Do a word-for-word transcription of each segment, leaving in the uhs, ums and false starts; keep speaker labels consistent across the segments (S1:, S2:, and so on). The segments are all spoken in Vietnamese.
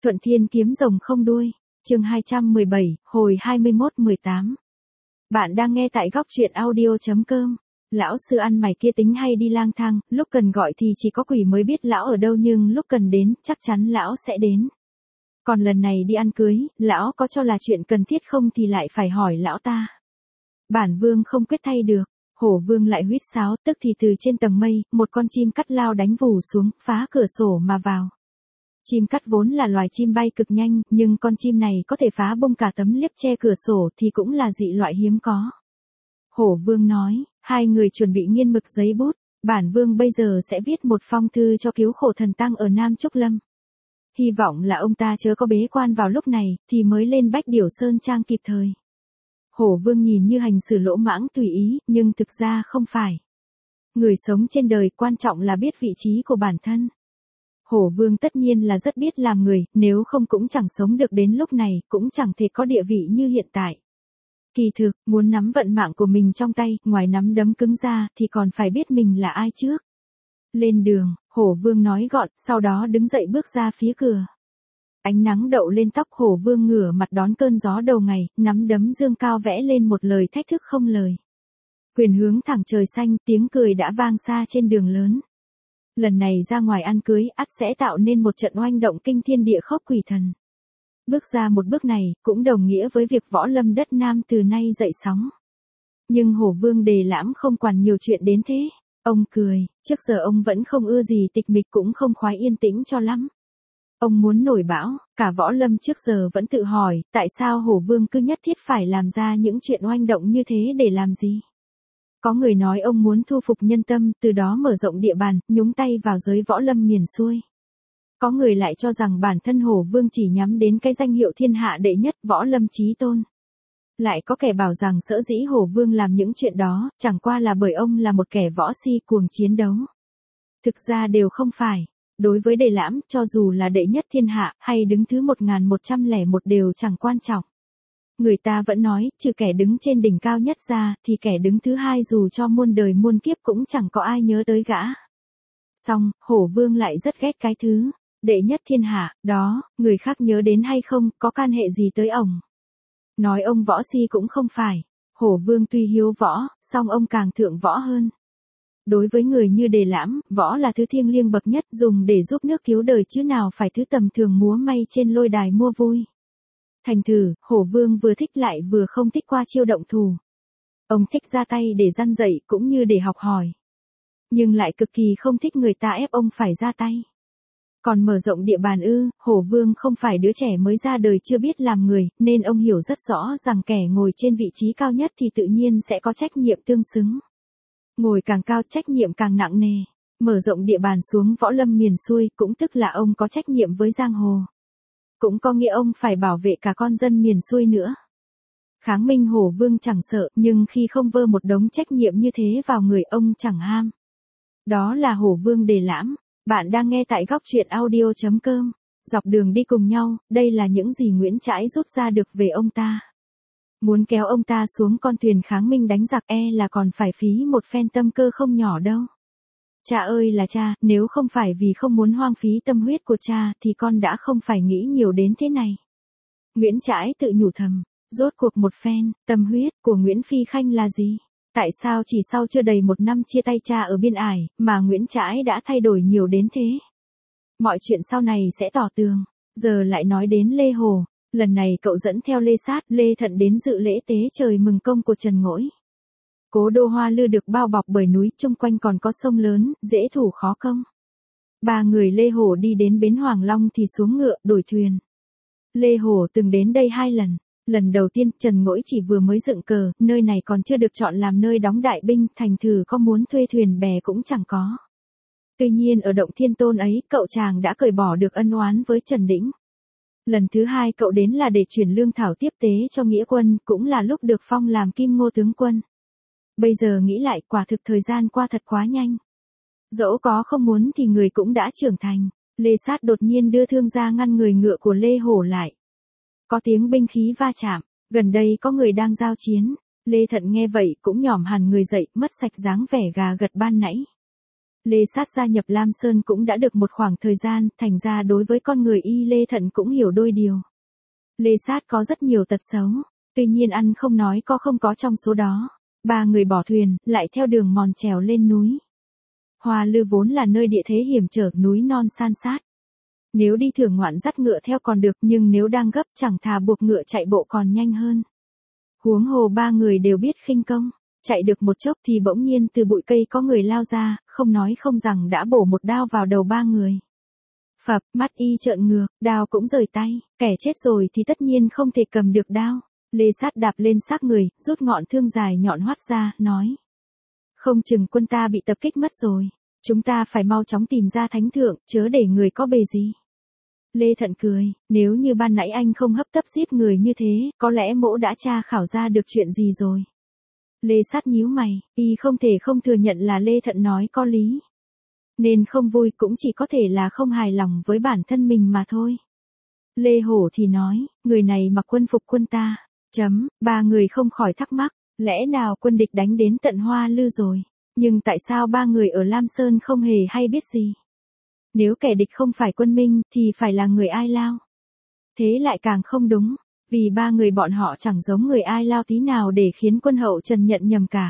S1: Thuận Thiên kiếm rồng không đuôi, chương hai trăm mười bảy, hồi hai mươi mốt mười tám. Bạn đang nghe tại góc truyện audio.com. Lão sư ăn mày kia tính hay đi lang thang, lúc cần gọi thì chỉ có quỷ mới biết lão ở đâu, nhưng lúc cần đến, chắc chắn lão sẽ đến. Còn lần này đi ăn cưới, lão có cho là chuyện cần thiết không thì lại phải hỏi lão ta. Bản vương không quyết thay được. Hổ vương lại huýt sáo, tức thì từ trên tầng mây, một con chim cắt lao đánh vù xuống, phá cửa sổ mà vào. Chim cắt vốn là loài chim bay cực nhanh, nhưng con chim này có thể phá bung cả tấm liếp che cửa sổ thì cũng là dị loại hiếm có. Hổ vương nói, hai người chuẩn bị nghiên mực giấy bút, bản vương bây giờ sẽ viết một phong thư cho cứu khổ thần tăng ở Nam Trúc Lâm. Hy vọng là ông ta chớ có bế quan vào lúc này, thì mới lên Bách Điểu Sơn Trang kịp thời. Hổ vương nhìn như hành xử lỗ mãng tùy ý, nhưng thực ra không phải. Người sống trên đời quan trọng là biết vị trí của bản thân. Hổ vương tất nhiên là rất biết làm người, nếu không cũng chẳng sống được đến lúc này, cũng chẳng thể có địa vị như hiện tại. Kỳ thực, muốn nắm vận mạng của mình trong tay, ngoài nắm đấm cứng ra, thì còn phải biết mình là ai trước. Lên đường, hổ vương nói gọn, sau đó đứng dậy bước ra phía cửa. Ánh nắng đậu lên tóc hổ vương, ngửa mặt đón cơn gió đầu ngày, nắm đấm dương cao vẽ lên một lời thách thức không lời. Quyền hướng thẳng trời xanh, tiếng cười đã vang xa trên đường lớn. Lần này ra ngoài ăn cưới, ắt sẽ tạo nên một trận oanh động kinh thiên địa khốc quỷ thần. Bước ra một bước này, cũng đồng nghĩa với việc võ lâm đất Nam từ nay dậy sóng. Nhưng Hổ Vương Đề Lãm không quản nhiều chuyện đến thế. Ông cười, trước giờ ông vẫn không ưa gì tịch mịch, cũng không khoái yên tĩnh cho lắm. Ông muốn nổi bão, cả võ lâm trước giờ vẫn tự hỏi, tại sao Hổ Vương cứ nhất thiết phải làm ra những chuyện oanh động như thế để làm gì? Có người nói ông muốn thu phục nhân tâm, từ đó mở rộng địa bàn, nhúng tay vào giới võ lâm miền xuôi. Có người lại cho rằng bản thân Hổ Vương chỉ nhắm đến cái danh hiệu thiên hạ đệ nhất võ lâm chí tôn. Lại có kẻ bảo rằng sở dĩ Hổ Vương làm những chuyện đó, chẳng qua là bởi ông là một kẻ võ si cuồng chiến đấu. Thực ra đều không phải. Đối với Đề Lãm, cho dù là đệ nhất thiên hạ, hay đứng thứ một nghìn một trăm lẻ một đều chẳng quan trọng. Người ta vẫn nói, trừ kẻ đứng trên đỉnh cao nhất ra, thì kẻ đứng thứ hai dù cho muôn đời muôn kiếp cũng chẳng có ai nhớ tới gã. Song, Hổ Vương lại rất ghét cái thứ đệ nhất thiên hạ, đó, người khác nhớ đến hay không, có can hệ gì tới ông. Nói ông võ si cũng không phải. Hổ Vương tuy hiếu võ, song ông càng thượng võ hơn. Đối với người như Đề Lãm, võ là thứ thiêng liêng bậc nhất, dùng để giúp nước cứu đời chứ nào phải thứ tầm thường múa may trên lôi đài mua vui. Thành thử, Hổ Vương vừa thích lại vừa không thích qua chiêu động thủ. Ông thích ra tay để răn dạy cũng như để học hỏi. Nhưng lại cực kỳ không thích người ta ép ông phải ra tay. Còn mở rộng địa bàn ư, Hổ Vương không phải đứa trẻ mới ra đời chưa biết làm người, nên ông hiểu rất rõ rằng kẻ ngồi trên vị trí cao nhất thì tự nhiên sẽ có trách nhiệm tương xứng. Ngồi càng cao trách nhiệm càng nặng nề. Mở rộng địa bàn xuống võ lâm miền xuôi cũng tức là ông có trách nhiệm với giang hồ. Cũng có nghĩa ông phải bảo vệ cả con dân miền xuôi nữa. Kháng Minh Hổ Vương chẳng sợ, nhưng khi không vơ một đống trách nhiệm như thế vào người ông chẳng ham. Đó là Hổ Vương Đề Lãm. Bạn đang nghe tại góc truyện audio.com. Dọc đường đi cùng nhau, đây là những gì Nguyễn Trãi rút ra được về ông ta. Muốn kéo ông ta xuống con thuyền kháng minh đánh giặc e là còn phải phí một phen tâm cơ không nhỏ đâu. Cha ơi là cha, nếu không phải vì không muốn hoang phí tâm huyết của cha thì con đã không phải nghĩ nhiều đến thế này. Nguyễn Trãi tự nhủ thầm, rốt cuộc một phen, tâm huyết của Nguyễn Phi Khanh là gì? Tại sao chỉ sau chưa đầy một năm chia tay cha ở biên ải, mà Nguyễn Trãi đã thay đổi nhiều đến thế? Mọi chuyện sau này sẽ tỏ tường. Giờ lại nói đến Lê Hồ. Lần này cậu dẫn theo Lê Sát, Lê Thận đến dự lễ tế trời mừng công của Trần Ngỗi. Cố đô Hoa Lư được bao bọc bởi núi, chung quanh còn có sông lớn, dễ thủ khó công. Ba người Lê Hổ đi đến bến Hoàng Long thì xuống ngựa, đổi thuyền. Lê Hổ từng đến đây hai lần. Lần đầu tiên, Trần Ngỗi chỉ vừa mới dựng cờ, nơi này còn chưa được chọn làm nơi đóng đại binh, thành thử có muốn thuê thuyền bè cũng chẳng có. Tuy nhiên ở động Thiên Tôn ấy, cậu chàng đã cởi bỏ được ân oán với Trần Đĩnh. Lần thứ hai cậu đến là để chuyển lương thảo tiếp tế cho nghĩa quân, cũng là lúc được phong làm Kim Ngô tướng quân. Bây giờ nghĩ lại, quả thực thời gian qua thật quá nhanh. Dẫu có không muốn thì người cũng đã trưởng thành. Lê Sát đột nhiên đưa thương ra ngăn người ngựa của Lê Hổ lại. Có tiếng binh khí va chạm, gần đây có người đang giao chiến. Lê Thận nghe vậy cũng nhỏm hẳn người dậy, mất sạch dáng vẻ gà gật ban nãy. Lê Sát gia nhập Lam Sơn cũng đã được một khoảng thời gian, thành ra đối với con người y Lê Thận cũng hiểu đôi điều. Lê Sát có rất nhiều tật xấu, tuy nhiên ăn không nói có không có trong số đó. Ba người bỏ thuyền, lại theo đường mòn trèo lên núi. Hoa Lư vốn là nơi địa thế hiểm trở, núi non san sát. Nếu đi thưởng ngoạn dắt ngựa theo còn được, nhưng nếu đang gấp chẳng thà buộc ngựa chạy bộ còn nhanh hơn. Huống hồ ba người đều biết khinh công, chạy được một chốc thì bỗng nhiên từ bụi cây có người lao ra, không nói không rằng đã bổ một đao vào đầu ba người. Phập, mắt y trợn ngược, đao cũng rời tay, kẻ chết rồi thì tất nhiên không thể cầm được đao. Lê Sát đạp lên xác người, rút ngọn thương dài nhọn hoắt ra, nói. Không chừng quân ta bị tập kích mất rồi, chúng ta phải mau chóng tìm ra thánh thượng, chớ để người có bề gì. Lê Thận cười, nếu như ban nãy anh không hấp tấp giết người như thế, có lẽ mỗ đã tra khảo ra được chuyện gì rồi. Lê Sát nhíu mày, y không thể không thừa nhận là Lê Thận nói có lý. Nên không vui cũng chỉ có thể là không hài lòng với bản thân mình mà thôi. Lê Hổ thì nói, người này mặc quân phục quân ta. Chấm, ba người không khỏi thắc mắc, lẽ nào quân địch đánh đến tận Hoa Lư rồi, nhưng tại sao ba người ở Lam Sơn không hề hay biết gì? Nếu kẻ địch không phải quân Minh thì phải là người Ai Lao. Thế lại càng không đúng, vì ba người bọn họ chẳng giống người Ai Lao tí nào để khiến quân hậu Trần nhận nhầm cả.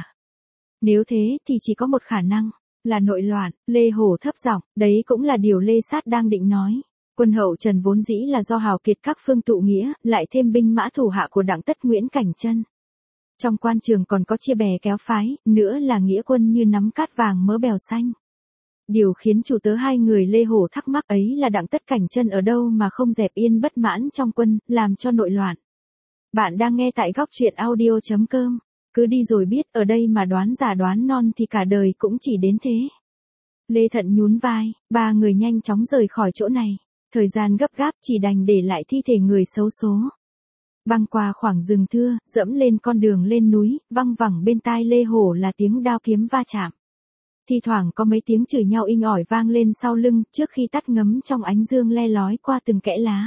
S1: Nếu thế thì chỉ có một khả năng, là nội loạn. Lê Hổ thấp giọng, đấy cũng là điều Lê Sát đang định nói. Quân hậu Trần vốn dĩ là do hào kiệt các phương tụ nghĩa, lại thêm binh mã thủ hạ của Đặng Tất Nguyễn Cảnh Chân. Trong quan trường còn có chia bè kéo phái, nữa là nghĩa quân như nắm cát vàng mớ bèo xanh. Điều khiến chủ tớ hai người Lê Hổ thắc mắc ấy là Đặng Tất Cảnh Chân ở đâu mà không dẹp yên bất mãn trong quân, làm cho nội loạn. Bạn đang nghe tại góc truyện audio chấm com, cứ đi rồi biết, ở đây mà đoán già đoán non thì cả đời cũng chỉ đến thế. Lê Thận nhún vai, ba người nhanh chóng rời khỏi chỗ này. Thời gian gấp gáp chỉ đành để lại thi thể người xấu số. Băng qua khoảng rừng thưa, dẫm lên con đường lên núi, văng vẳng bên tai Lê Hổ là tiếng đao kiếm va chạm. Thi thoảng có mấy tiếng chửi nhau inh ỏi vang lên sau lưng, trước khi tắt ngấm trong ánh dương le lói qua từng kẽ lá.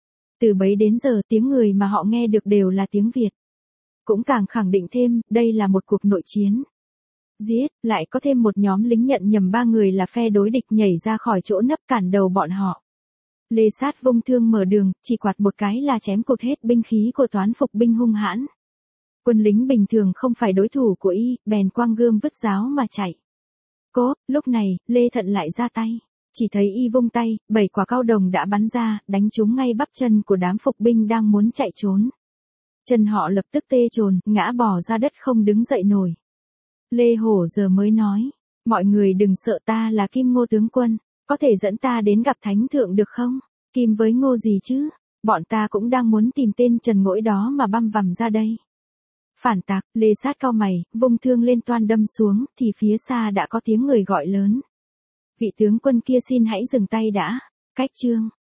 S1: Từ bấy đến giờ tiếng người mà họ nghe được đều là tiếng Việt. Cũng càng khẳng định thêm, đây là một cuộc nội chiến. Giết, lại có thêm một nhóm lính nhận nhầm ba người là phe đối địch nhảy ra khỏi chỗ nấp cản đầu bọn họ. Lê Sát vung thương mở đường, chỉ quạt một cái là chém cụt hết binh khí của toán phục binh hung hãn. Quân lính bình thường không phải đối thủ của y, bèn quăng gươm vứt giáo mà chạy. Cố, lúc này, Lê Thận lại ra tay. Chỉ thấy y vung tay, bảy quả cao đồng đã bắn ra, đánh trúng ngay bắp chân của đám phục binh đang muốn chạy trốn. Chân họ lập tức tê chồn, ngã bò ra đất không đứng dậy nổi. Lê Hổ giờ mới nói, mọi người đừng sợ, ta là Kim Ngô tướng quân. Có thể dẫn ta đến gặp thánh thượng được không? Kim với Ngô gì chứ? Bọn ta cũng đang muốn tìm tên Trần Ngỗi đó mà băm vằm ra đây. Phản tặc, Lê Sát cau mày, vung thương lên toan đâm xuống, thì phía xa đã có tiếng người gọi lớn. Vị tướng quân kia xin hãy dừng tay đã. Cách chương.